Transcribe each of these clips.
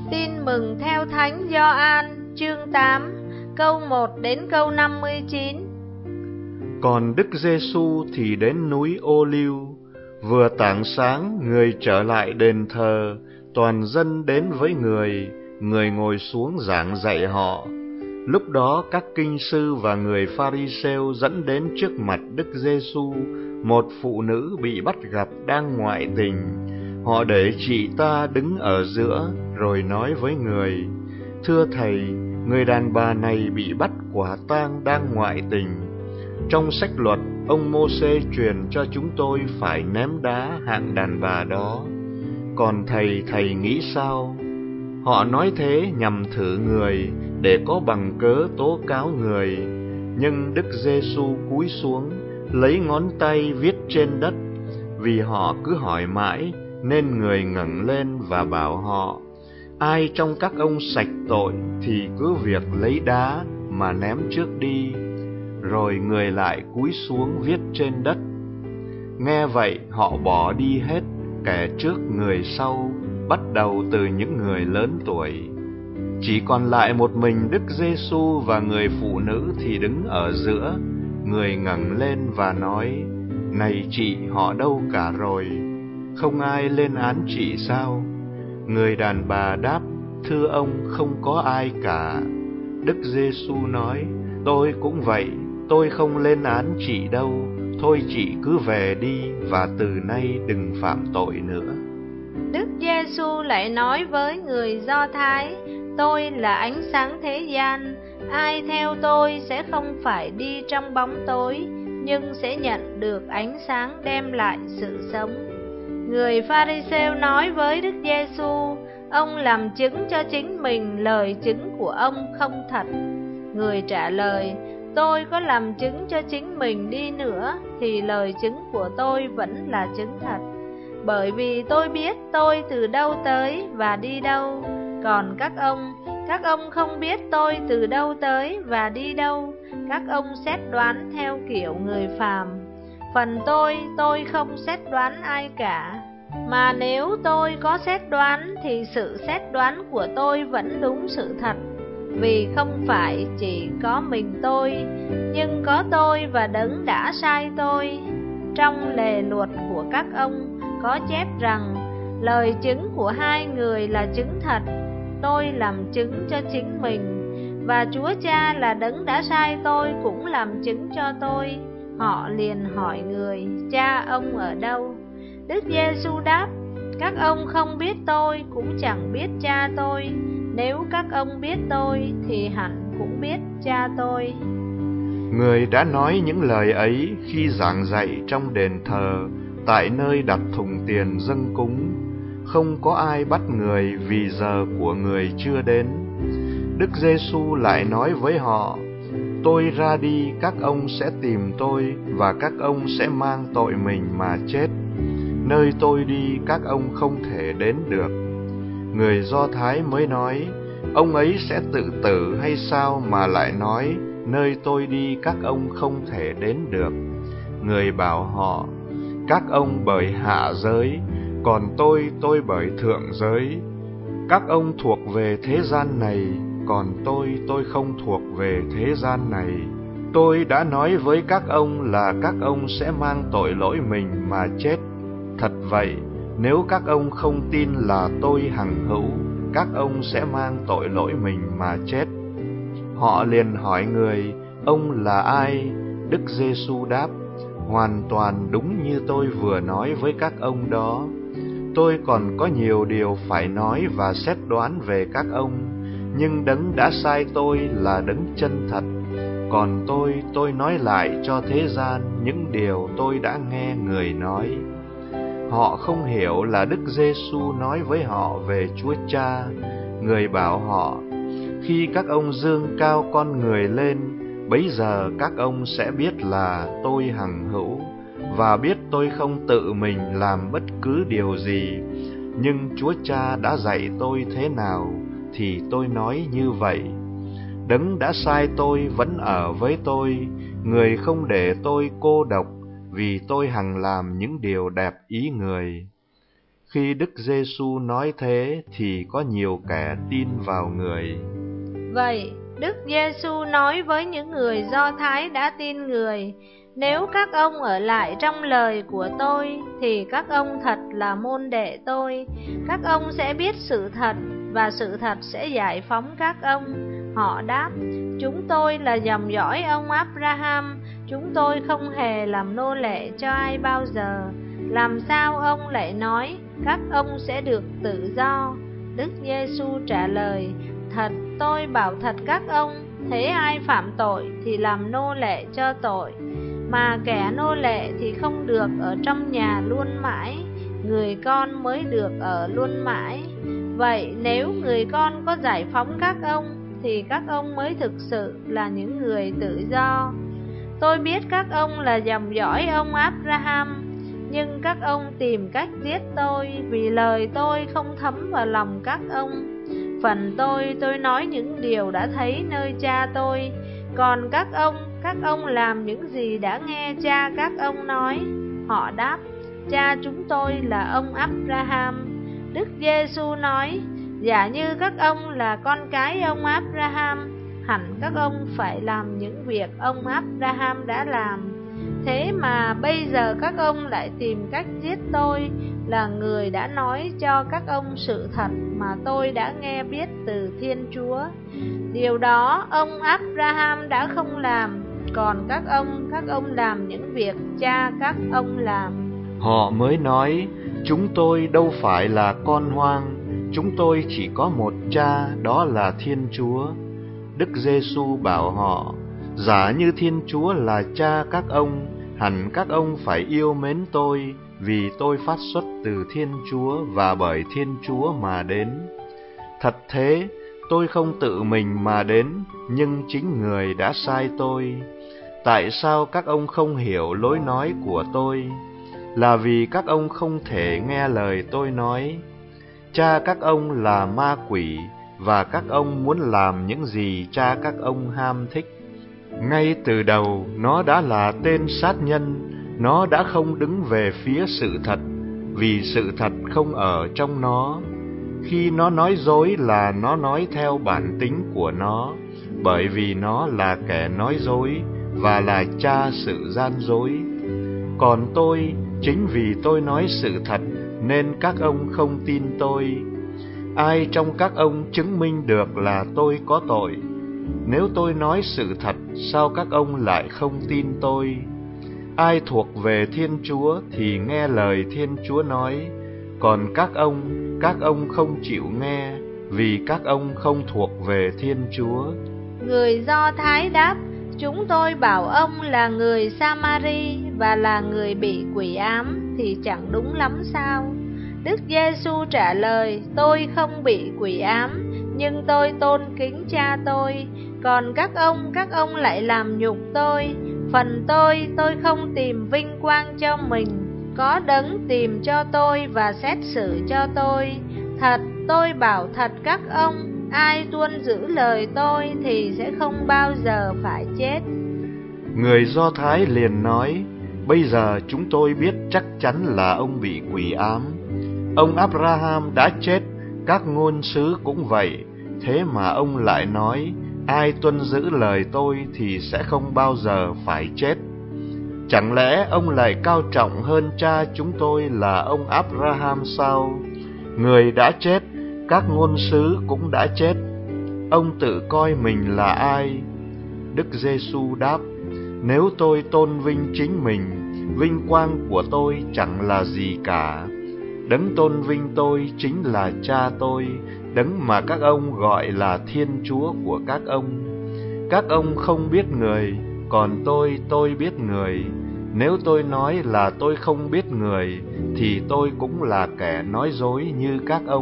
Tin mừng theo Thánh Gioan, chương 8, câu 1 đến câu 59. Còn Đức Giêsu thì đến núi Ô Liu. Vừa tảng sáng, người trở lại đền thờ, toàn dân đến với người ngồi xuống giảng dạy họ. Lúc đó các kinh sư và người Pha-ri-sêu dẫn đến trước mặt Đức Giêsu một phụ nữ bị bắt gặp đang ngoại tình. Họ để chị ta đứng ở giữa, rồi nói với người: "Thưa thầy, người đàn bà này bị bắt quả tang đang ngoại tình. Trong sách luật, ông Mô-sê truyền cho chúng tôi phải ném đá hạng đàn bà đó. Còn thầy nghĩ sao?" Họ nói thế nhằm thử người, để có bằng cớ tố cáo người. Nhưng Đức Giêsu cúi xuống, lấy ngón tay viết trên đất. Vì họ cứ hỏi mãi, nên người ngẩng lên và bảo họ: "Ai trong các ông sạch tội thì cứ việc lấy đá mà ném trước đi." Rồi người lại cúi xuống viết trên đất. Nghe vậy họ bỏ đi hết, kẻ trước người sau, bắt đầu từ những người lớn tuổi. Chỉ còn lại một mình Đức Giêsu và người phụ nữ thì đứng ở giữa. Người ngẩng lên và nói: "Này chị, họ đâu cả rồi? Không ai lên án chị sao?" Người đàn bà đáp: "Thưa ông, không có ai cả." Đức Giêsu nói: "Tôi cũng vậy, tôi không lên án chị đâu. Thôi chị cứ về đi, và từ nay đừng phạm tội nữa." Đức Giêsu lại nói với người Do Thái: "Tôi là ánh sáng thế gian. Ai theo tôi sẽ không phải đi trong bóng tối, nhưng sẽ nhận được ánh sáng đem lại sự sống." Người Pha-ri-sêu nói với Đức Giêsu: "Ông làm chứng cho chính mình, lời chứng của ông không thật." Người trả lời: "Tôi có làm chứng cho chính mình đi nữa, thì lời chứng của tôi vẫn là chứng thật. Bởi vì tôi biết tôi từ đâu tới và đi đâu. Còn các ông không biết tôi từ đâu tới và đi đâu. Các ông xét đoán theo kiểu người phàm. Phần tôi không xét đoán ai cả. Mà nếu tôi có xét đoán thì sự xét đoán của tôi vẫn đúng sự thật. Vì không phải chỉ có mình tôi, nhưng có tôi và Đấng đã sai tôi. Trong lề luật của các ông có chép rằng lời chứng của hai người là chứng thật. Tôi làm chứng cho chính mình, và Chúa Cha là Đấng đã sai tôi cũng làm chứng cho tôi." Họ liền hỏi người: "Cha ông ở đâu?" Đức Giêsu đáp: "Các ông không biết tôi, cũng chẳng biết cha tôi. Nếu các ông biết tôi thì hẳn cũng biết cha tôi." Người đã nói những lời ấy khi giảng dạy trong đền thờ, tại nơi đặt thùng tiền dâng cúng. Không có ai bắt người vì giờ của người chưa đến. Đức Giêsu lại nói với họ: "Tôi ra đi, các ông sẽ tìm tôi, và các ông sẽ mang tội mình mà chết. Nơi tôi đi, các ông không thể đến được." Người Do Thái mới nói: "Ông ấy sẽ tự tử hay sao mà lại nói, nơi tôi đi các ông không thể đến được?" Người bảo họ: "Các ông bởi hạ giới, còn tôi bởi thượng giới. Các ông thuộc về thế gian này, còn tôi không thuộc về thế gian này. Tôi đã nói với các ông là các ông sẽ mang tội lỗi mình mà chết. Thật vậy, nếu các ông không tin là tôi hằng hữu, các ông sẽ mang tội lỗi mình mà chết." Họ liền hỏi người: "Ông là ai?" Đức Giêsu đáp: "Hoàn toàn đúng như tôi vừa nói với các ông đó. Tôi còn có nhiều điều phải nói và xét đoán về các ông, nhưng Đấng đã sai tôi là Đấng chân thật. Còn tôi nói lại cho thế gian những điều tôi đã nghe người nói." Họ không hiểu là Đức Giêsu nói với họ về Chúa Cha. Người bảo họ: "Khi các ông dương cao con người lên, bấy giờ các ông sẽ biết là tôi hằng hữu, và biết tôi không tự mình làm bất cứ điều gì, nhưng Chúa Cha đã dạy tôi thế nào thì tôi nói như vậy. Đấng đã sai tôi vẫn ở với tôi, người không để tôi cô độc, vì tôi hằng làm những điều đẹp ý người." Khi Đức Giêsu nói thế thì có nhiều kẻ tin vào người. Vậy, Đức Giêsu nói với những người Do Thái đã tin người: nếu các ông ở lại trong lời của tôi thì các ông thật là môn đệ tôi. Các ông sẽ biết sự thật và sự thật sẽ giải phóng các ông. Họ đáp: chúng tôi là dòng dõi ông Abraham, chúng tôi không hề làm nô lệ cho ai bao giờ. Làm sao ông lại nói các ông sẽ được tự do? Đức Giêsu trả lời: thật, tôi bảo thật các ông, thế ai phạm tội thì làm nô lệ cho tội, mà kẻ nô lệ thì không được ở trong nhà luôn mãi, người con mới được ở luôn mãi. Vậy nếu người con có giải phóng các ông thì các ông mới thực sự là những người tự do. Tôi biết các ông là dòng dõi ông Abraham, nhưng các ông tìm cách giết tôi vì lời tôi không thấm vào lòng các ông. Phần tôi nói những điều đã thấy nơi cha tôi, còn các ông làm những gì đã nghe cha các ông nói. Họ đáp: cha chúng tôi là ông Abraham. Đức Giêsu nói: giả như các ông là con cái ông Abraham, hẳn các ông phải làm những việc ông Abraham đã làm. Thế mà bây giờ các ông lại tìm cách giết tôi, là người đã nói cho các ông sự thật mà tôi đã nghe biết từ Thiên Chúa. Điều đó ông Abraham đã không làm, còn các ông làm những việc cha các ông làm. Họ mới nói: chúng tôi đâu phải là con hoang, chúng tôi chỉ có một cha, đó là Thiên Chúa. Đức Giêsu bảo họ: giả như Thiên Chúa là cha các ông, hẳn các ông phải yêu mến tôi, vì tôi phát xuất từ Thiên Chúa và bởi Thiên Chúa mà đến. Thật thế, tôi không tự mình mà đến, nhưng chính người đã sai tôi. Tại sao các ông không hiểu lối nói của tôi? Là vì các ông không thể nghe lời tôi nói. Cha các ông là ma quỷ, và các ông muốn làm những gì cha các ông ham thích. Ngay từ đầu, nó đã là tên sát nhân, nó đã không đứng về phía sự thật, vì sự thật không ở trong nó. Khi nó nói dối là nó nói theo bản tính của nó, bởi vì nó là kẻ nói dối và là cha sự gian dối. Còn tôi, chính vì tôi nói sự thật nên các ông không tin tôi. Ai trong các ông chứng minh được là tôi có tội? Nếu tôi nói sự thật, sao các ông lại không tin tôi? Ai thuộc về Thiên Chúa thì nghe lời Thiên Chúa nói, còn các ông không chịu nghe, vì các ông không thuộc về Thiên Chúa. Người Do Thái đáp: chúng tôi bảo ông là người Samari và là người bị quỷ ám thì chẳng đúng lắm sao? Đức Giêsu trả lời: tôi không bị quỷ ám, nhưng tôi tôn kính cha tôi. Còn các ông lại làm nhục tôi. Phần tôi không tìm vinh quang cho mình, có đấng tìm cho tôi và xét xử cho tôi. Thật, tôi bảo thật các ông, ai tuân giữ lời tôi thì sẽ không bao giờ phải chết. Người Do Thái liền nói: bây giờ chúng tôi biết chắc chắn là ông bị quỷ ám. Ông Abraham đã chết, các ngôn sứ cũng vậy. Thế mà ông lại nói: ai tuân giữ lời tôi thì sẽ không bao giờ phải chết. Chẳng lẽ ông lại cao trọng hơn cha chúng tôi là ông Abraham sao? Người đã chết, các ngôn sứ cũng đã chết. Ông tự coi mình là ai? Đức Giêsu đáp: nếu tôi tôn vinh chính mình, vinh quang của tôi chẳng là gì cả. Đấng tôn vinh tôi chính là cha tôi, đấng mà các ông gọi là Thiên Chúa của các ông. Các ông không biết người, còn tôi biết người. Nếu tôi nói là tôi không biết người, thì tôi cũng là kẻ nói dối như các ông.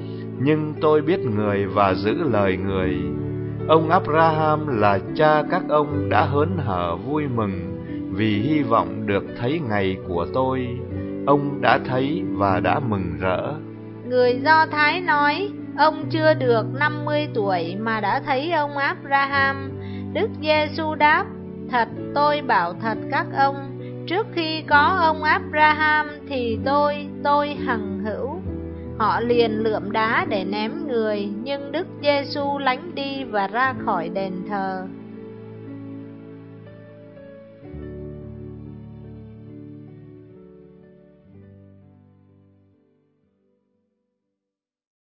Nhưng tôi biết người và giữ lời người. Ông Abraham là cha các ông đã hớn hở vui mừng vì hy vọng được thấy ngày của tôi. Ông đã thấy và đã mừng rỡ. Người Do Thái nói: ông chưa được 50 tuổi mà đã thấy ông Abraham. Đức Giêsu đáp: thật, tôi bảo thật các ông, trước khi có ông Abraham thì tôi hằng hữu. Họ liền lượm đá để ném người, nhưng Đức Giêsu lánh đi và ra khỏi đền thờ.